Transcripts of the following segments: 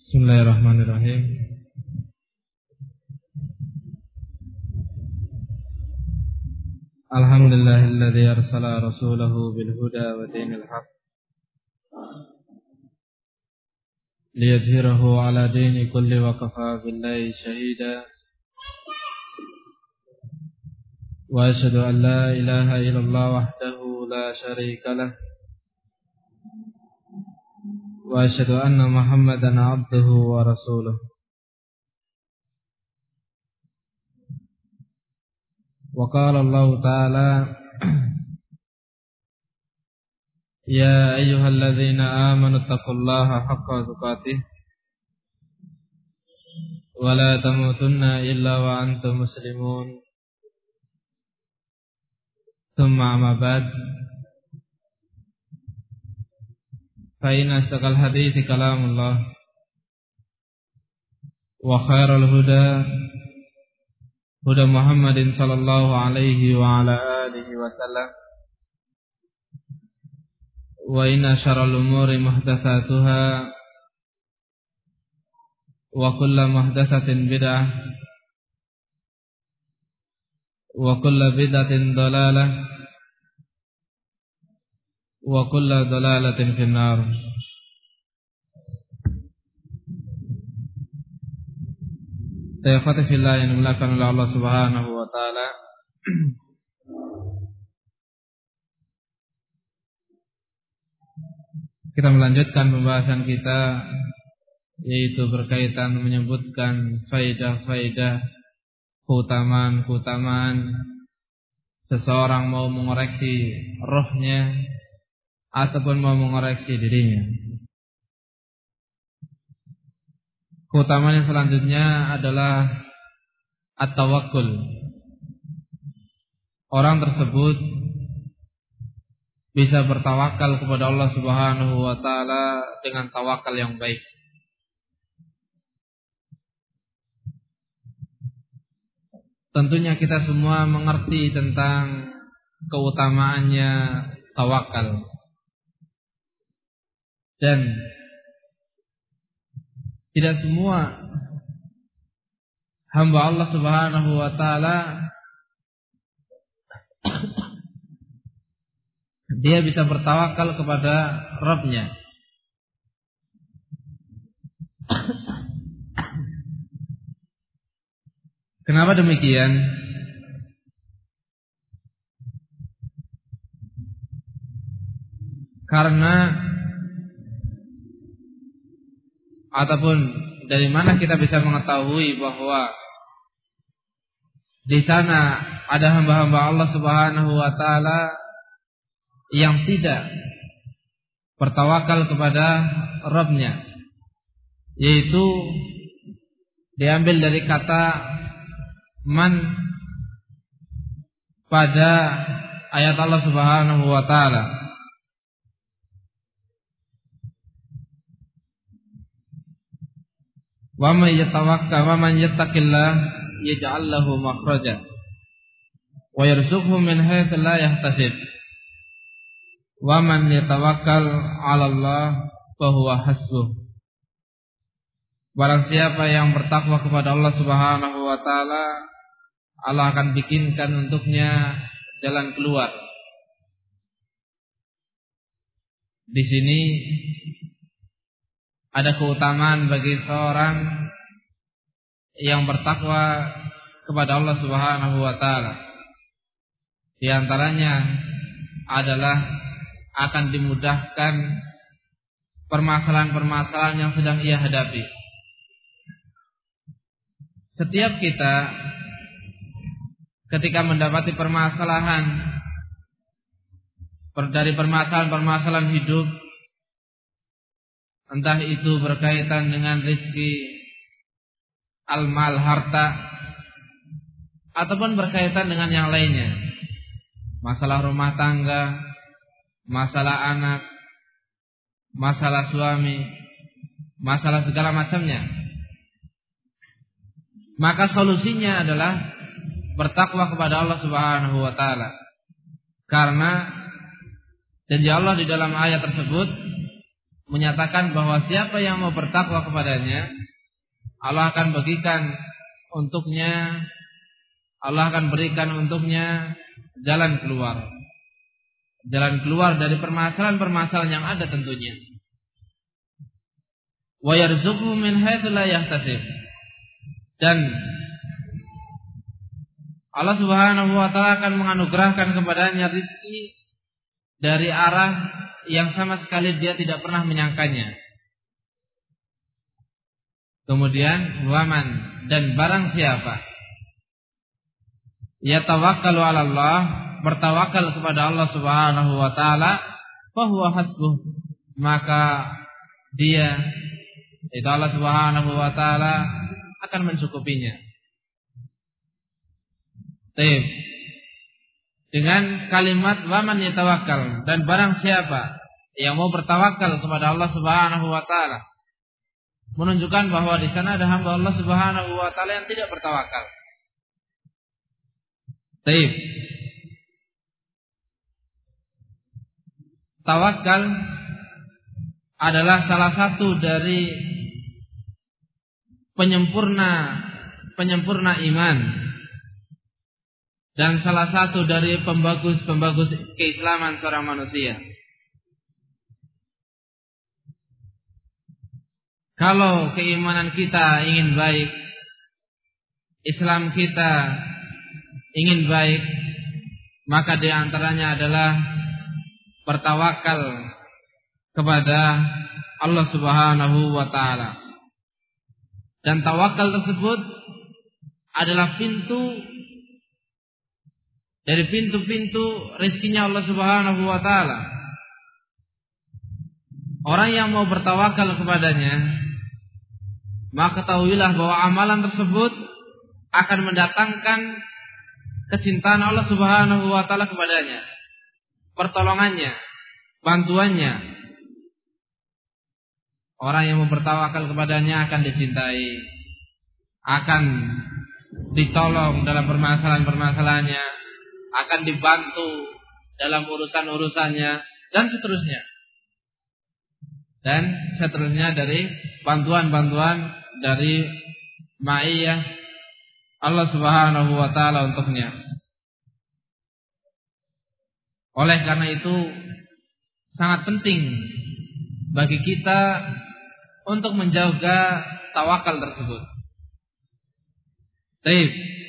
Bismillahirrahmanirrahim. Alhamdulillahilladzi arsala rasulahu bil huda wa dinil haqq liyudhhirahu ala dini kulli wa kafa billahi shahida. Wa asyhadu an la ilaha illallah wahdahu la syarika lah. Wa asyhadu anna Muhammadan abduhu wa rasuluh. Wa qala Allah ta'ala ya ayyuhalladzina amanu taqullaha haqqa tuqatih wa la tamutunna illa wa antum muslimun. Thumma amma ba'd. Fa inna asdaqal hadithi kalamullah wa khairal huda huda Muhammadin sallallahu alaihi wa ala alihi wa sallam. Wa inna syarral umuri muhdatsatuha wa kullu muhdatsatin bid'ah wa kullu bid'atin dalalah wa kullu dalalatin finnar. Ikhwati fillah yang dimuliakan oleh Allah Subhanahu wa taala. Kita melanjutkan pembahasan kita, yaitu berkaitan menyebutkan faidah-faidah, keutamaan-keutamaan seseorang mau mengoreksi rohnya ataupun mau mengoreksi dirinya. Keutamaan yang selanjutnya adalah at-tawakkul. Orang tersebut bisa bertawakal kepada Allah Subhanahu wa taala dengan tawakal yang baik. Tentunya kita semua mengerti tentang keutamaannya tawakal. Dan tidak semua hamba Allah Subhanahu wa taala dia bisa bertawakal kepada Rabb-Nya. Kenapa demikian? Karena ataupun dari mana kita bisa mengetahui bahwa di sana ada hamba-hamba Allah Subhanahu wa taala yang tidak bertawakal kepada Rabb-Nya, yaitu diambil dari kata man pada ayat Allah Subhanahu wa taala. Wa man yatawakkal wa man yattaqillah yaj'al lahu makhraja wa yarzuqhu min haitsu la yahtasib. Wa man yatawakkal 'ala Allah fa huwa hasbuh. Barang siapa yang bertakwa kepada Allah Subhanahu wa taala, Allah akan bikinkan untuknya jalan keluar. Di sini ada keutamaan bagi seorang yang bertakwa kepada Allah Subhanahu wa taala. Di antaranya adalah akan dimudahkan permasalahan-permasalahan yang sedang ia hadapi. Setiap kita ketika mendapati permasalahan dari permasalahan-permasalahan hidup, entah itu berkaitan dengan rezeki, al-mal, harta, ataupun berkaitan dengan yang lainnya, masalah rumah tangga, masalah anak, masalah suami, masalah segala macamnya, maka solusinya adalah bertakwa kepada Allah Subhanahu wa taala. Karena janji Allah di dalam ayat tersebut, menyatakan bahwa siapa yang mau bertakwa kepadanya, Allah akan bagikan untuknya, Allah akan berikan untuknya jalan keluar. Jalan keluar dari permasalahan-permasalahan yang ada tentunya. Wa yarzuqhu min haitsu la yahtasib. Dan Allah Subhanahu wa taala akan menganugerahkan kepadanya rezeki dari arah yang sama sekali dia tidak pernah menyangkanya. Kemudian waman, dan barang siapa yatawakkalu 'ala Allah, bertawakal kepada Allah Subhanahu wa taala, fa huwa hasbuh, maka dia, itu Allah Subhanahu wa taala akan mencukupinya. Baik. Dengan kalimat waman yatawakkal, dan barang siapa yang mau bertawakal kepada Allah Subhanahu wa taala, menunjukkan bahwa di sana ada hamba Allah Subhanahu wa taala yang tidak bertawakal. Baik. Tawakal adalah salah satu dari penyempurna iman dan salah satu dari pembagus keislaman seorang manusia. Kalau keimanan kita ingin baik, Islam kita ingin baik, maka di antaranya adalah bertawakal kepada Allah Subhanahu wa taala. Dan tawakal tersebut adalah pintu dari pintu-pintu rezekinya Allah Subhanahu wa taala. Orang yang mau bertawakal kepadanya, maka ketahuilah bahwa amalan tersebut akan mendatangkan kecintaan Allah Subhanahu wa taala kepadanya, pertolongannya, bantuannya. Orang yang mau bertawakal kepadanya akan dicintai, akan ditolong dalam permasalahan-permasalahannya, akan dibantu dalam urusan-urusannya, dan seterusnya. Dan seterusnya dari bantuan-bantuan dari ma'iyah Allah Subhanahu wa taala untuknya. Oleh karena itu sangat penting bagi kita untuk menjaga tawakal tersebut. Baik.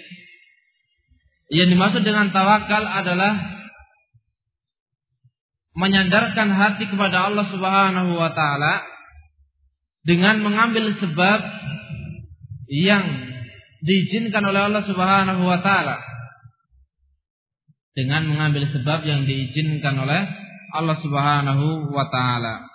Yang dimaksud dengan tawakal adalah menyandarkan hati kepada Allah Subhanahu wa taala dengan mengambil sebab yang diizinkan oleh Allah Subhanahu wa taala. Dengan mengambil sebab yang diizinkan oleh Allah Subhanahu wa taala.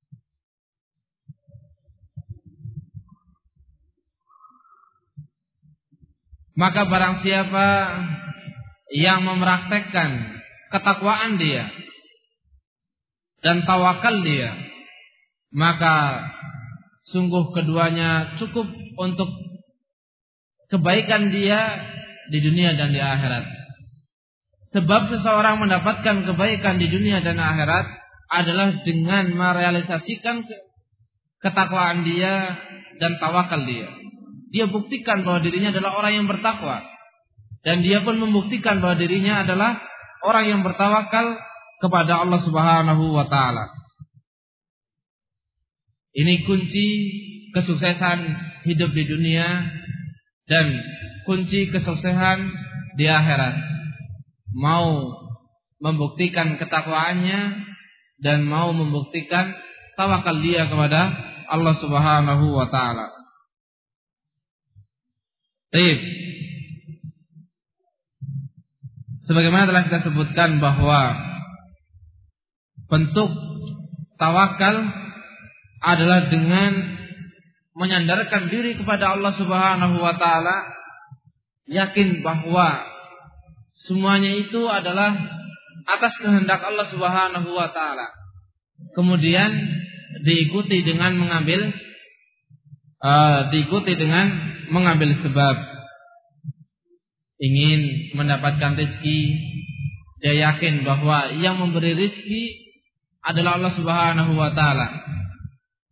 Maka barang siapa yang mempraktekkan ketakwaan dia dan tawakal dia, maka sungguh keduanya cukup untuk kebaikan dia di dunia dan di akhirat. Sebab seseorang mendapatkan kebaikan di dunia dan akhirat adalah dengan merealisasikan ketakwaan dia dan tawakal dia. Dia buktikan bahwa dirinya adalah orang yang bertakwa, dan dia pun membuktikan bahwa dirinya adalah orang yang bertawakal kepada Allah Subhanahu wa taala. Ini kunci kesuksesan hidup di dunia dan kunci kesuksesan di akhirat. Mau membuktikan ketakwaannya dan mau membuktikan tawakal dia kepada Allah Subhanahu wa taala. Baik. Sebagaimana telah kita sebutkan bahwa bentuk tawakal adalah dengan menyandarkan diri kepada Allah Subhanahu wa taala, yakin bahwa semuanya itu adalah atas kehendak Allah Subhanahu wa taala. Kemudian diikuti dengan mengambil sebab. Ingin mendapatkan rezeki, dia yakin bahwa yang memberi rezeki adalah Allah Subhanahu wa taala.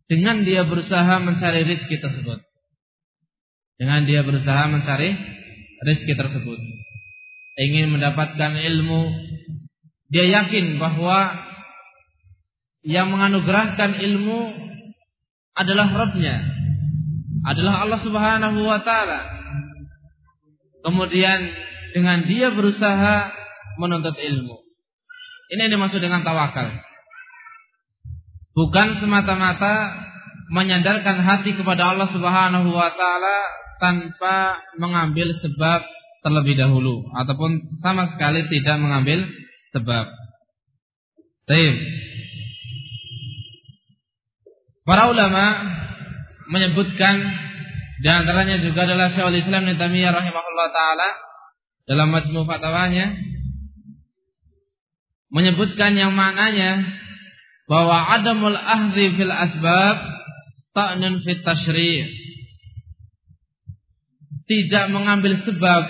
dengan dia berusaha mencari rezeki tersebut. Dengan dia berusaha mencari rezeki tersebut, ingin mendapatkan ilmu, dia yakin bahwa yang menganugerahkan ilmu adalah Rabb-Nya, adalah Allah Subhanahu wa taala. Kemudian dengan dia berusaha menuntut ilmu. Ini yang dimaksud dengan tawakal. Bukan semata-mata menyandarkan hati kepada Allah Subhanahu wa taala tanpa mengambil sebab terlebih dahulu, ataupun sama sekali tidak mengambil sebab. Baik. Para ulama menyebutkan, di antaranya juga adalah Syekhul Islam Ibnu Taimiyah rahimahullah taala dalam Majmu' Fatwanya, menyebutkan yang maknanya bahwa adamul ahdi fil asbab ta'nun fit tasyri'. Tidak mengambil sebab,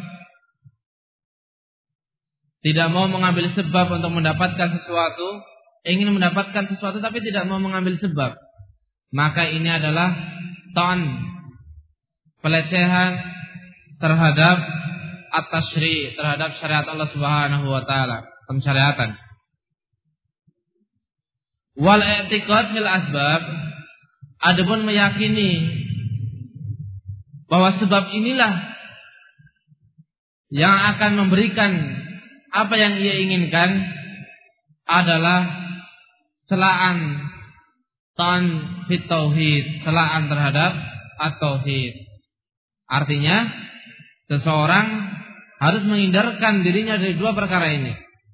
tidak mau mengambil sebab untuk mendapatkan sesuatu, ingin mendapatkan sesuatu tapi tidak mau mengambil sebab, maka ini adalah ta'an, pelecehan terhadap at-tasyri', terhadap syariat Allah Subhanahu wa taala, pensyariatan. Wal i'tiqad fil asbab, adapun meyakini bahwa sebab inilah yang akan memberikan apa yang ia inginkan, adalah celaan tan fit tauhid, celaan terhadap at-tauhid. Artinya seseorang harus menghindarkan dirinya dari dua perkara ini.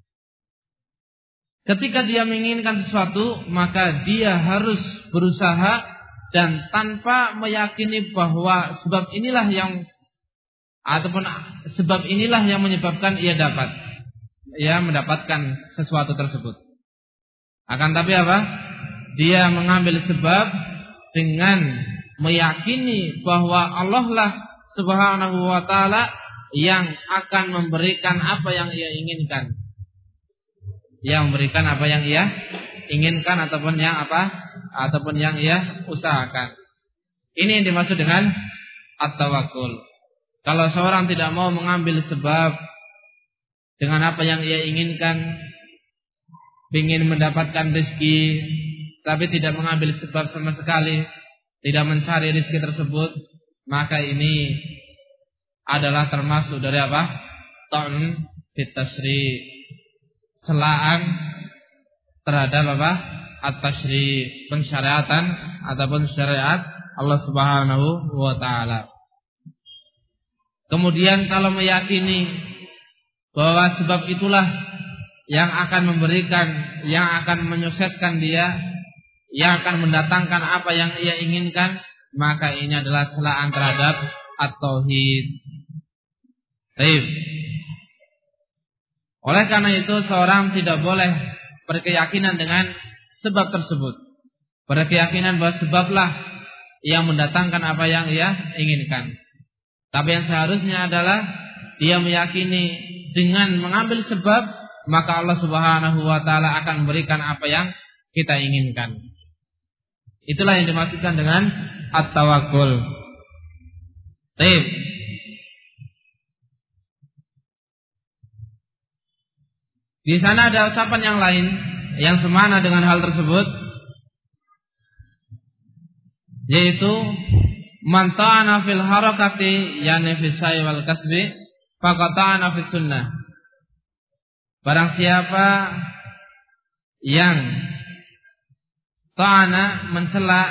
Ketika dia menginginkan sesuatu, maka dia harus berusaha dan tanpa meyakini bahwa sebab inilah yang, ataupun sebab inilah yang menyebabkan ia mendapatkan sesuatu tersebut. Akan tapi apa? Dia mengambil sebab dengan meyakini bahwa Allah lah Subhanahu wa taala yang akan memberikan apa yang ia inginkan. Yang memberikan apa yang ia inginkan ataupun yang ia usahakan. Ini yang dimaksud dengan at-tawakkul. Kalau seorang tidak mau mengambil sebab dengan apa yang ia inginkan, ingin mendapatkan rezeki tapi tidak mengambil sebab sama sekali, tidak mencari rezeki tersebut, maka ini adalah termasuk dari apa? Ta'un fit tasyri', celaan terhadap apa? At-tasyri', pensyariatan ataupun syariat Allah Subhanahu wa taala. Kemudian kalau meyakini bahwa sebab itulah yang akan memberikan, yang akan menyukseskan dia, yang akan mendatangkan apa yang ia inginkan, maka ini adalah celaan terhadap at-tauhid. Baik. Oleh karena itu seorang tidak boleh berkeyakinan dengan sebab tersebut, berkeyakinan bahwa sebablah yang mendatangkan apa yang ia inginkan. Tapi yang seharusnya adalah dia meyakini dengan mengambil sebab, maka Allah Subhanahu wa taala akan memberikan apa yang kita inginkan. Itulah yang dimaksudkan dengan at-tawakkul. Baik. Di sana ada ucapan yang lain yang semana dengan hal tersebut, yaitu man ta'ana fil harakati yani fi syai' wal kasbi faqad ta'ana fi sunnah. Barang siapa yang ta'ana, mencela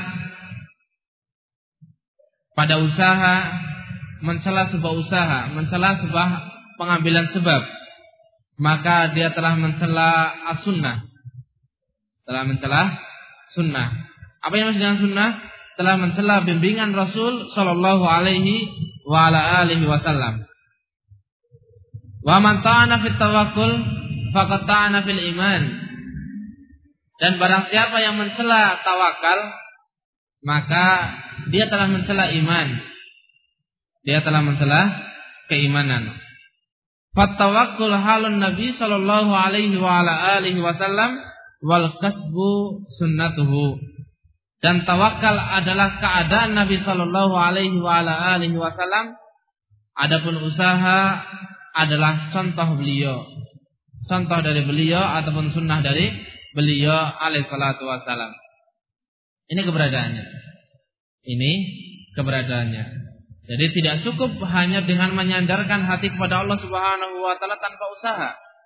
pada usaha, mencela sebuah usaha, mencela sebuah pengambilan sebab, maka dia telah mencela as-sunnah. Telah mencela sunnah. Apa yang maksud dengan sunnah? Telah mencela bimbingan Rasul sallallahu alaihi wa ala alihi wasallam. Wa man ta'ana fit tawakkul faqad ta'ana fil iman. Dan barang siapa yang mencela tawakal, maka dia telah mencela iman. Dia telah mencela keimanan. Fattawakkul halun Nabi sallallahu alaihi wa ala alihi wasallam wal kasbu sunnatuhu. Dan tawakal adalah keadaan Nabi sallallahu alaihi wasallam. Adapun usaha adalah contoh beliau. Contoh dari beliau ataupun sunnah dari beliau alaihi salatu wasallam. Ini keberadaannya. Ini keberadaannya. Jadi tidak cukup hanya dengan menyandarkan hati kepada Allah Subhanahu wa taala tanpa usaha.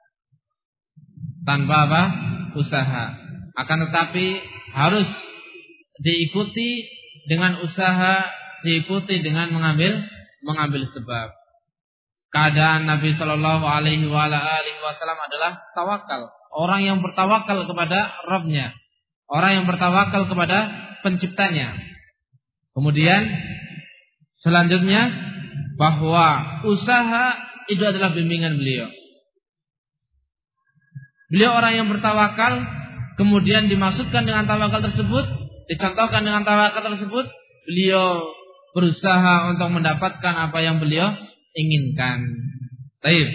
Tanpa apa? Usaha. Akan tetapi harus diikuti dengan usaha, diikuti dengan mengambil sebab. Keadaan Nabi sallallahu alaihi wasallam adalah tawakal. Orang yang bertawakal kepada Rabb-Nya. Orang yang bertawakal kepada penciptanya. Kemudian selanjutnya bahwa usaha itu adalah bimbingan beliau. Beliau orang yang bertawakal, kemudian dimaksudkan dengan tawakal tersebut, dicontohkan dengan tawakal tersebut, beliau berusaha untuk mendapatkan apa yang beliau inginkan. Baik.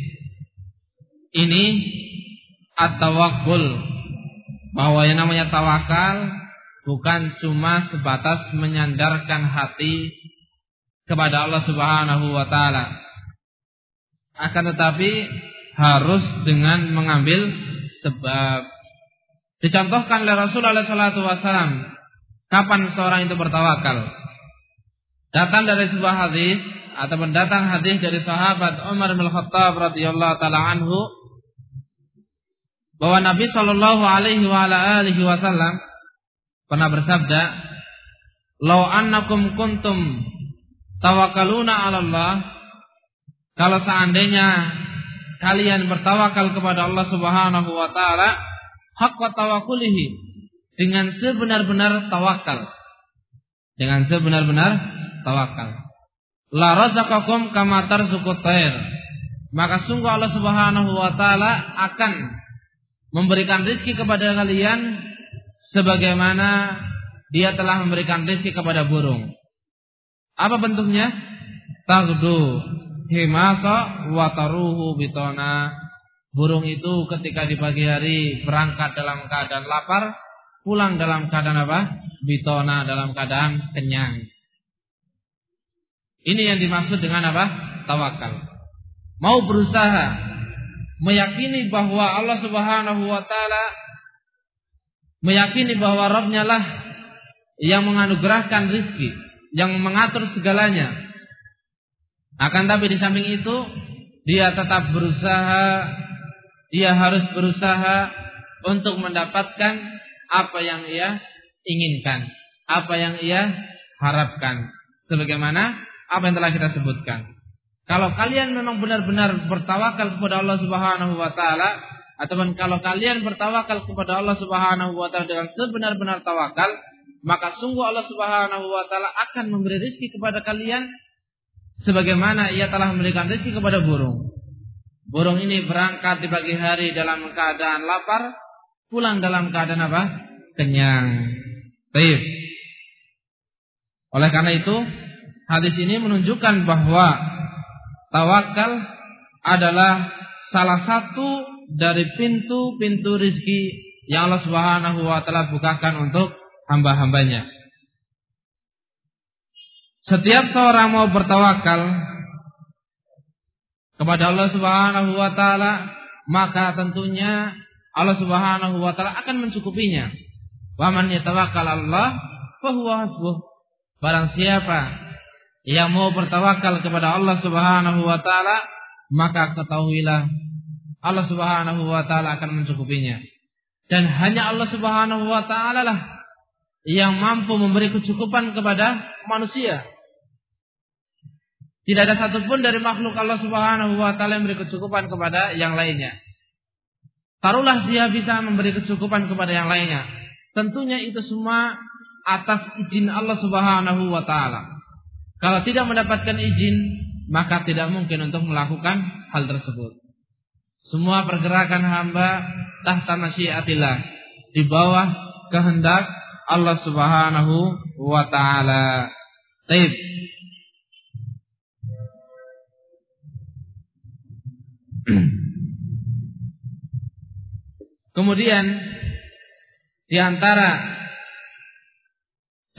Ini at-tawakkul. Bahwa yang namanya tawakal bukan cuma sebatas menyandarkan hati kepada Allah Subhanahu wa taala. Akan tetapi harus dengan mengambil sebab. Dicontohkan oleh Rasulullah SAW kapan seorang itu bertawakal. Datang dari sebuah hadis ataupun datang hadis dari sahabat Umar bin Khattab radhiyallahu taala anhu bahwa Nabi sallallahu alaihi wasallam pernah bersabda, "Lau annakum kuntum tawakkaluna 'ala Allah," kalau seandainya kalian bertawakal kepada Allah Subhanahu wa taala haqqa tawakkulihi, dengan sebenar-benar tawakal. Dengan sebenar-benar tawakal. La razaqakum kama tarzuqut tayr. Maka sungguh Allah Subhanahu wa taala akan memberikan rezeki kepada kalian sebagaimana Dia telah memberikan rezeki kepada burung. Apa bentuknya? Taghdu himasa wa taruhu bitona. Burung itu ketika di pagi hari berangkat dalam keadaan lapar, pulang dalam keadaan apa? Bitona, dalam keadaan kenyang. Ini yang dimaksud dengan apa? Tawakal. Mau berusaha meyakini bahwa Allah Subhanahu wa taala, meyakini bahwa Rabb-Nya lah yang menganugerahkan rezeki, yang mengatur segalanya. Akan tapi di samping itu dia tetap berusaha. Dia harus berusaha untuk mendapatkan apa yang ia inginkan, apa yang ia harapkan. Sebagaimana apa yang telah kita sebutkan. Kalau kalian memang benar-benar bertawakal kepada Allah Subhanahu wa taala, ataupun kalau kalian bertawakal kepada Allah Subhanahu wa taala dengan sebenar-benar tawakal, maka sungguh Allah Subhanahu wa taala akan memberi rezeki kepada kalian sebagaimana ia telah memberikan rezeki kepada burung. Burung ini berangkat di pagi hari dalam keadaan lapar, pulang dalam keadaan apa? Kenyang. Baik. Oleh karena itu, hadis ini menunjukkan bahwa tawakal adalah salah satu dari pintu-pintu rezeki yang Allah Subhanahu wa taala bukakan untuk hamba-hambanya. Setiap seorang mau bertawakal kepada Allah Subhanahu wa taala, maka tentunya Allah Subhanahu wa taala akan mencukupinya. Wa man yatawakkal 'ala Allah fa huwa hasbuh. Barang siapa yang mau bertawakal kepada Allah Subhanahu wa taala, maka ketahuilah Allah Subhanahu wa taala akan mencukupinya. Dan hanya Allah Subhanahu wa taala lah yang mampu memberi kecukupan kepada manusia. Tidak ada satupun dari makhluk Allah Subhanahu wa taala yang memberi kecukupan kepada yang lainnya. Taruhlah dia bisa memberi kecukupan kepada yang lainnya. Tentunya itu semua atas izin Allah Subhanahu wa taala. Kalau tidak mendapatkan izin, maka tidak mungkin untuk melakukan hal tersebut. Semua pergerakan hamba tahta masyiatillah, di bawah kehendak Allah Subhanahu wa taala. Baik. Kemudian di antara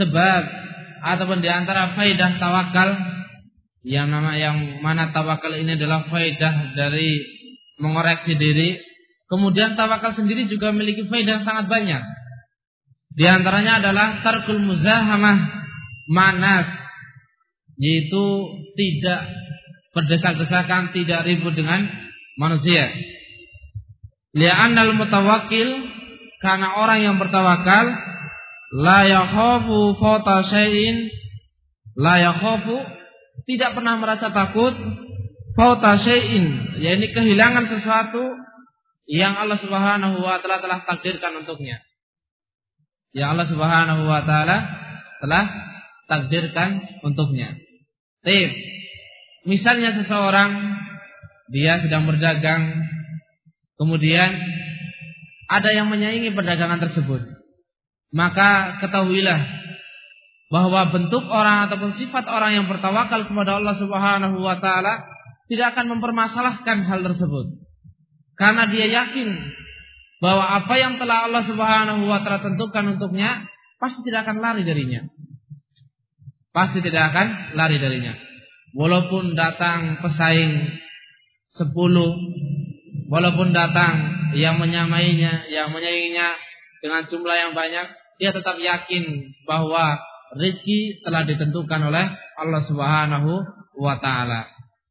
sebab ataupun di antara faedah tawakal yang mana tawakal ini adalah faedah dari mengoreksi diri. Kemudian tawakal sendiri juga memiliki faedah yang sangat banyak. Di antaranya adalah tarkul muzahamah manas, yaitu tidak berdesak-desakan, tidak ribut dengan manusia. Li'annal mutawakkil, karena orang yang bertawakal la yakhafu fawta syai'in, la yakhafu, tidak pernah merasa takut fawta syai'in, yakni kehilangan sesuatu yang Allah Subhanahu wa taala telah takdirkan untuknya. Yang Allah Subhanahu wa taala telah takdirkan untuknya. Misalnya seseorang dia sedang berdagang, kemudian ada yang menyaingi perdagangan tersebut, maka ketahuilah bahwa bentuk orang ataupun sifat orang yang bertawakal kepada Allah Subhanahu wa taala tidak akan mempermasalahkan hal tersebut, karena dia yakin bahwa apa yang telah Allah Subhanahu wa taala tentukan untuknya pasti tidak akan lari darinya. Pasti tidak akan lari darinya. Walaupun datang pesaing 10, walaupun datang yang menyainginya dengan jumlah yang banyak, dia tetap yakin bahwa rezeki telah ditentukan oleh Allah Subhanahu wa taala.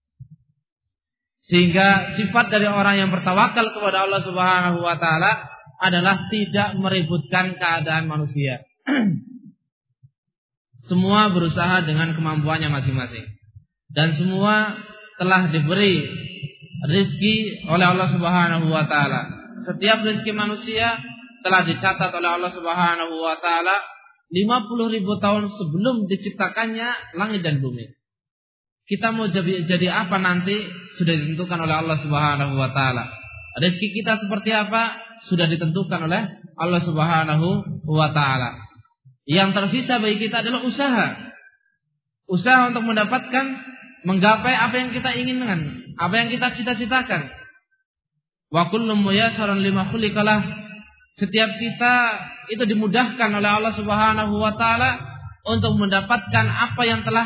Sehingga sifat dari orang yang bertawakal kepada Allah Subhanahu wa taala adalah tidak meributkan keadaan manusia. Semua berusaha dengan kemampuannya masing-masing, dan semua telah diberi rezeki oleh Allah Subhanahu wa taala. Setiap rezeki manusia telah dicatat oleh Allah Subhanahu wa taala 50.000 tahun sebelum diciptakannya langit dan bumi. Kita mau jadi apa nanti sudah ditentukan oleh Allah Subhanahu wa taala. Rezeki kita seperti apa sudah ditentukan oleh Allah Subhanahu wa taala. Yang tersisa bagi kita adalah usaha. Usaha untuk mendapatkan, menggapai apa yang kita inginkan, apa yang kita cita-citakan. Wa kullu muyassarun lima khuliqalah. Setiap kita itu dimudahkan oleh Allah Subhanahu wa taala untuk mendapatkan apa yang telah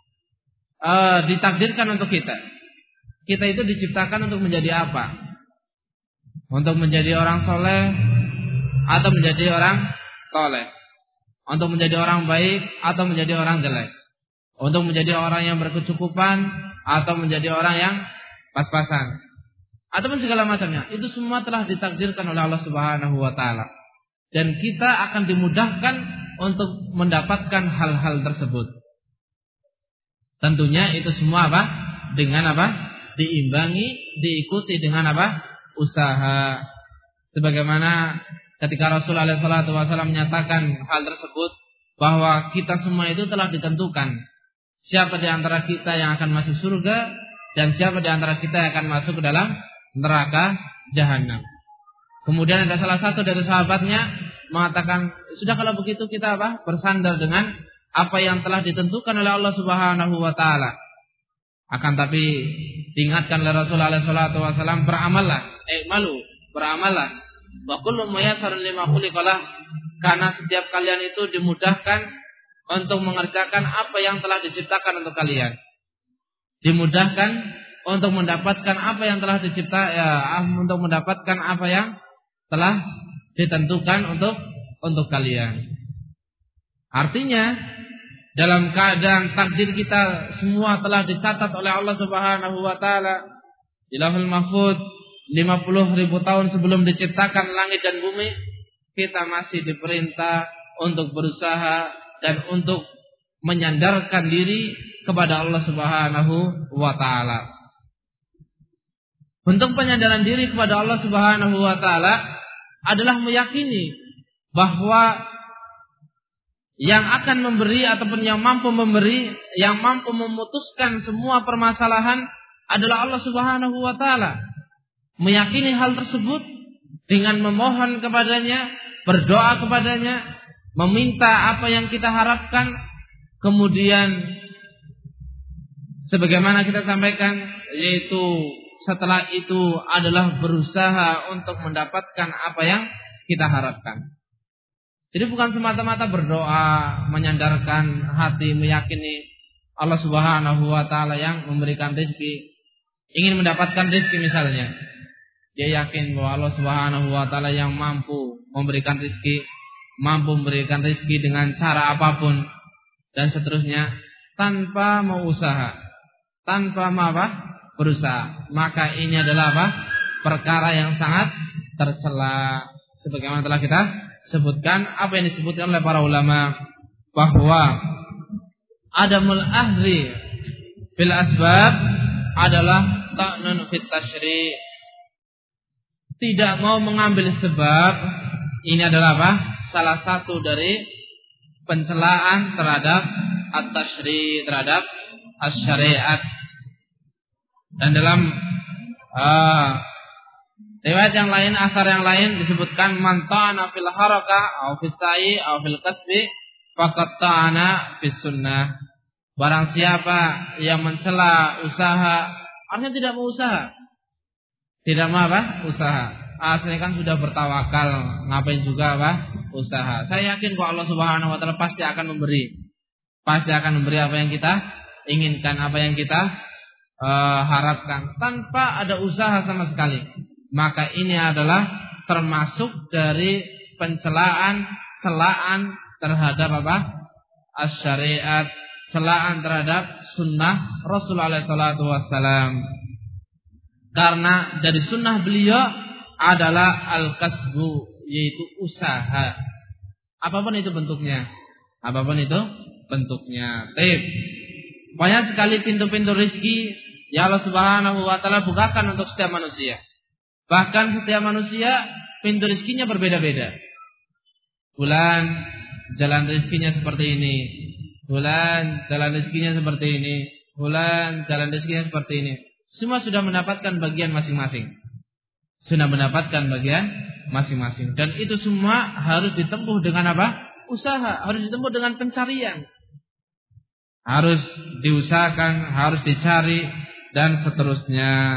ditakdirkan untuk kita. Kita itu diciptakan untuk menjadi apa? Untuk menjadi orang soleh atau menjadi orang toleh? Untuk menjadi orang baik atau menjadi orang jelek? Untuk menjadi orang yang berkecukupan atau menjadi orang yang pas-pasan? Ataupun segala macamnya. Itu semua telah ditakdirkan oleh Allah Subhanahu wa taala. Dan kita akan dimudahkan untuk mendapatkan hal-hal tersebut. Tentunya itu semua apa? Dengan apa? Diimbangi, diikuti dengan apa? Usaha. Sebagaimana ketika Rasulullah SAW menyatakan hal tersebut, bahwa kita semua itu telah ditentukan siapa di antara kita yang akan masuk surga dan siapa di antara kita yang akan masuk ke dalam neraka jahanam. Kemudian ada salah satu dari sahabatnya mengatakan, sudah kalau begitu kita apa? Bersandar dengan apa yang telah ditentukan oleh Allah Subhanahu wa taala. Akan tapi diingatkan oleh Rasulullah SAW, beramallah. Wa kullu muyassarun lima khuliqalah, karena setiap kalian itu dimudahkan untuk mengerjakan apa yang telah diciptakan untuk kalian. Dimudahkan untuk mendapatkan apa yang telah untuk mendapatkan apa yang telah ditentukan untuk kalian. Artinya dalam keadaan takdir kita semua telah dicatat oleh Allah Subhanahu wa taala di Lauhul Mahfuz 50.000 tahun sebelum diciptakan langit dan bumi, kita masih diperintah untuk berusaha dan untuk menyandarkan diri kepada Allah Subhanahu wa taala. Bentuk penyandaran diri kepada Allah Subhanahu wa taala adalah meyakini bahwa yang akan memberi ataupun yang mampu memberi, yang mampu memutuskan semua permasalahan adalah Allah Subhanahu wa taala. Meyakini hal tersebut dengan memohon kepadanya, berdoa kepadanya, meminta apa yang kita harapkan, kemudian sebagaimana kita sampaikan, yaitu setelah itu adalah berusaha untuk mendapatkan apa yang kita harapkan. Jadi bukan semata-mata berdoa, menyandarkan hati, meyakini Allah Subhanahu wa taala yang memberikan rezeki, ingin mendapatkan rezeki misalnya. Dia yakin bahwa Allah Subhanahu wa taala yang mampu memberikan rezeki, mampu memberikan rezeki dengan cara apapun dan seterusnya tanpa mau usaha, tanpa berusaha. Maka ini adalah perkara yang sangat tercela. Sebagaimana telah kita sebutkan, apa yang disebutkan oleh para ulama bahwa adamul ahli fil asbab adalah ta'nun fit tasyri'. Tidak mau mengambil sebab ini adalah salah satu dari pencelaan terhadap at-tasyri', terhadap as-syariat. Dan dalam riwayat yang lain, asar yang lain disebutkan man ta'ana fil harakah aw fis sa'i aw fil kasbi faqad ta'ana fis sunnah. Barang siapa yang mencela usaha, artinya tidak mau usaha. Tidak mau usaha. Aslinya kan sudah bertawakal, ngapain juga usaha. Saya yakin kok Allah Subhanahu wa taala pasti akan memberi. Pasti akan memberi apa yang kita inginkan, apa yang kita harapkan tanpa ada usaha sama sekali. Maka ini adalah termasuk dari celaan terhadap as-syariat, celaan terhadap sunnah Rasulullah SAW. Karena dari sunnah beliau adalah al-kasbu, yaitu usaha. Apapun itu bentuknya. Apapun itu bentuknya. Banyak sekali pintu-pintu rezeki yang Allah Subhanahu wa taala bukakan untuk setiap manusia. Bahkan setiap manusia pintu rezekinya berbeda-beda. Bulan jalan rezekinya seperti ini. Bulan jalan rezekinya seperti ini. Bulan jalan rezekinya seperti ini. Semua sudah mendapatkan bagian masing-masing. Sudah mendapatkan bagian masing-masing. Dan itu semua harus ditempuh dengan usaha. Harus ditempuh dengan pencarian. Harus diusahakan, harus dicari, dan seterusnya.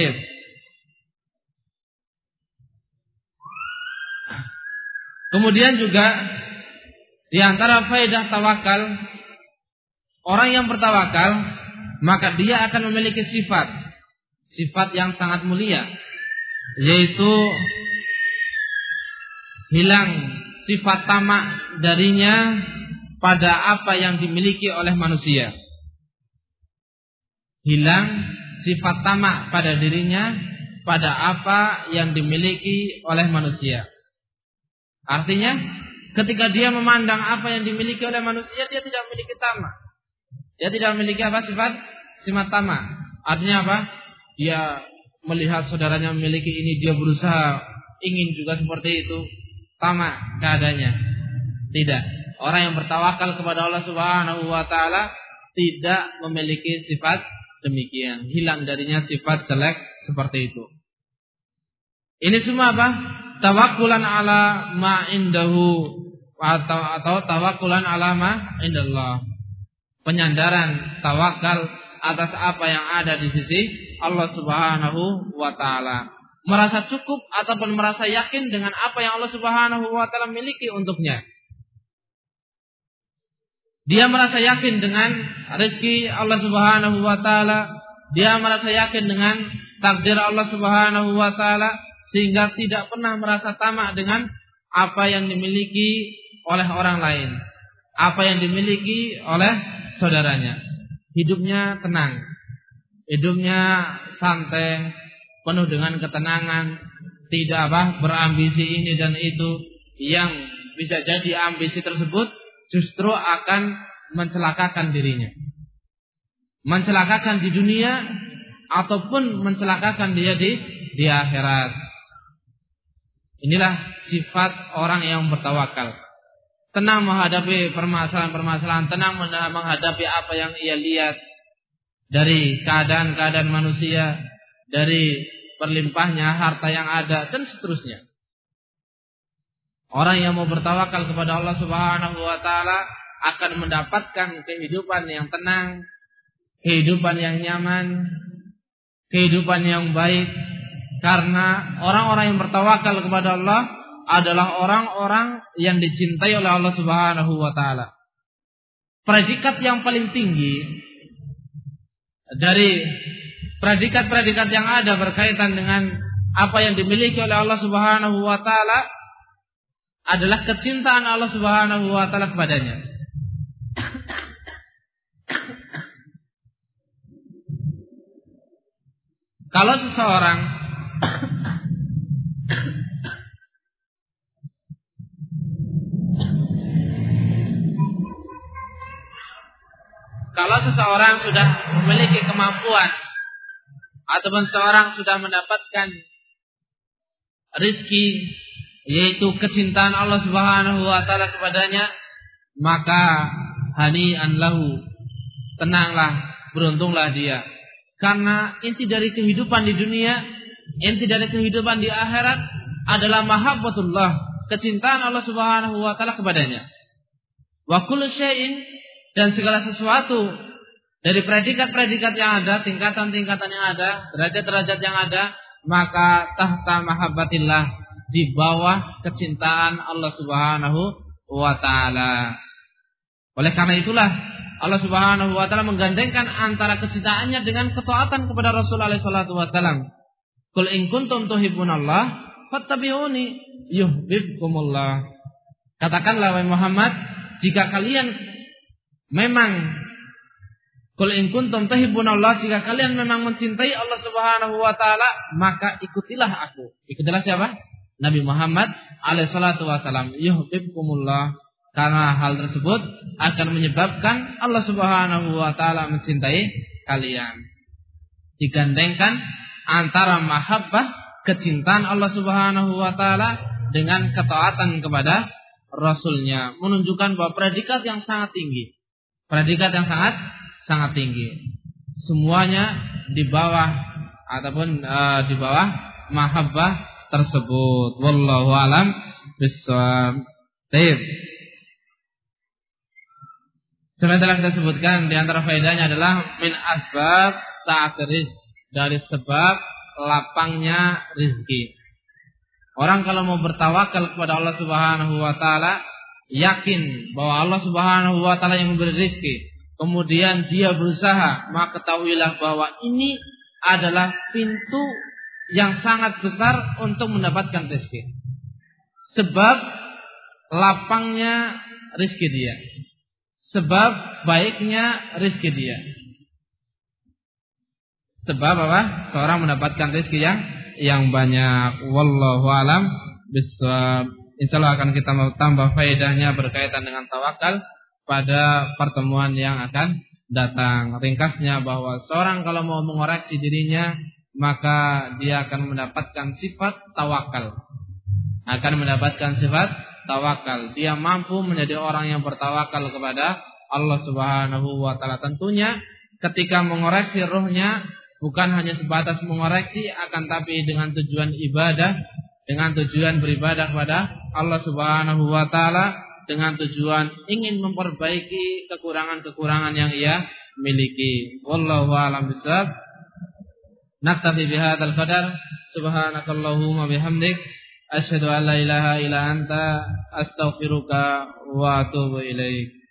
Kemudian juga di antara faedah tawakal, orang yang bertawakal maka dia akan memiliki sifat yang sangat mulia, yaitu hilang sifat tamak darinya pada apa yang dimiliki oleh manusia. Hilang sifat tamak pada dirinya pada apa yang dimiliki oleh manusia. Artinya ketika dia memandang apa yang dimiliki oleh manusia, dia tidak memiliki tamak. Dia tidak memiliki sifat tamak. Artinya dia melihat saudaranya memiliki ini, dia berusaha ingin juga seperti itu. Tamak keadaannya. Tidak. Orang yang bertawakal kepada Allah Subhanahu wa taala tidak memiliki sifat demikian. Hilang darinya sifat jelek seperti itu. Ini semua tawakkulan ala ma indahu atau tawakkulan ala ma indallah. Penyandaran tawakal atas apa yang ada di sisi Allah Subhanahu wa taala. Merasa cukup ataupun merasa yakin dengan apa yang Allah Subhanahu wa taala miliki untuknya. Dia merasa yakin dengan rezeki Allah Subhanahu wa taala, dia merasa yakin dengan takdir Allah Subhanahu wa taala, sehingga tidak pernah merasa tamak dengan apa yang dimiliki oleh orang lain, apa yang dimiliki oleh saudaranya. Hidupnya tenang, hidupnya santai, penuh dengan ketenangan, tidak berambisi ini dan itu, yang bisa jadi ambisi tersebut justru akan mencelakakan dirinya, mencelakakan di dunia ataupun mencelakakan dia di akhirat. Inilah sifat orang yang bertawakal. Tenang menghadapi permasalahan-permasalahan, tenang menghadapi apa yang ia lihat dari keadaan-keadaan manusia, dari berlimpahnya harta yang ada dan seterusnya. Orang yang mau bertawakal kepada Allah Subhanahu wa taala akan mendapatkan kehidupan yang tenang, kehidupan yang nyaman, kehidupan yang baik. Karena orang-orang yang bertawakal kepada Allah adalah orang-orang yang dicintai oleh Allah Subhanahu wa taala. Predikat yang paling tinggi dari predikat-predikat yang ada berkaitan dengan apa yang dimiliki oleh Allah Subhanahu wa taala adalah kecintaan Allah Subhanahu wa taala kepadanya. Kalau seseorang sudah memiliki kemampuan ataupun seorang sudah mendapatkan rizki, yaitu kecintaan Allah Subhanahu wa taala kepadanya, maka hani'an lahu, tenanglah, beruntunglah dia. Karena inti dari kehidupan di dunia, inti dari kehidupan di akhirat adalah mahabbatullah, kecintaan Allah Subhanahu wa taala kepadanya. Wa kullu syai'in, dan segala sesuatu dari predikat-predikat yang ada, tingkatan-tingkatan yang ada, derajat-derajat yang ada, maka tahta mahabbatillah, di bawah kecintaan Allah Subhanahu wa taala. Oleh karena itulah Allah Subhanahu wa taala menggandengkan antara kecintaannya dengan ketaatan kepada Rasul alaihi salatu wasallam. Qul in kuntum tuhibbunallah fattabi'uni yuhibbukumullah. Katakanlah wahai Muhammad, jika kalian memang qul in kuntum tuhibbunallah, jika kalian memang mencintai Allah Subhanahu wa taala, maka ikutilah aku. Ikutilah siapa? Nabi Muhammad alaihi salatu wasallam. Yuhibbukumullah. Karena hal tersebut akan menyebabkan Allah Subhanahu wa taala mencintai kalian. Digandengkan antara mahabbah, kecintaan Allah Subhanahu wa taala dengan ketaatan kepada Rasulnya, menunjukkan bahwa predikat yang sangat tinggi. Predikat yang sangat tinggi. Semuanya di bawah ataupun di bawah mahabbah tersebut. Wallahu alam bissawab. Baik. Seperti telah kita sebutkan, di antara faedahnya adalah min asbab sa'at rizq, dari sebab lapangnya rizki. Orang kalau mau bertawakal kepada Allah Subhanahu wa taala, yakin bahwa Allah Subhanahu wa taala yang memberi rizki, kemudian dia berusaha, maka ketahuilah bahwa ini adalah pintu yang sangat besar untuk mendapatkan rizki. Sebab lapangnya rizki dia, sebab baiknya rizki dia. Sebab apa? Seorang mendapatkan rizki yang banyak. Wallahu alam bissawab. Insyaallah akan kita tambah faedahnya berkaitan dengan tawakal pada pertemuan yang akan datang. Ringkasnya bahwa seorang kalau mau mengoreksi dirinya, maka dia akan mendapatkan sifat tawakal. Akan mendapatkan sifat tawakal. Dia mampu menjadi orang yang bertawakal kepada Allah Subhanahu wa taala. Tentunya ketika mengoreksi ruhnya bukan hanya sebatas mengoreksi, akan tapi dengan tujuan ibadah, dengan tujuan beribadah kepada Allah Subhanahu wa taala, dengan tujuan ingin memperbaiki kekurangan-kekurangan yang ia miliki. Wallahu a'lam bishawab. Naktafi bihadzal qadar. Subhanakallahumma bihamdik, asyhadu an la ilaha illa anta, astaghfiruka wa atubu ilaik.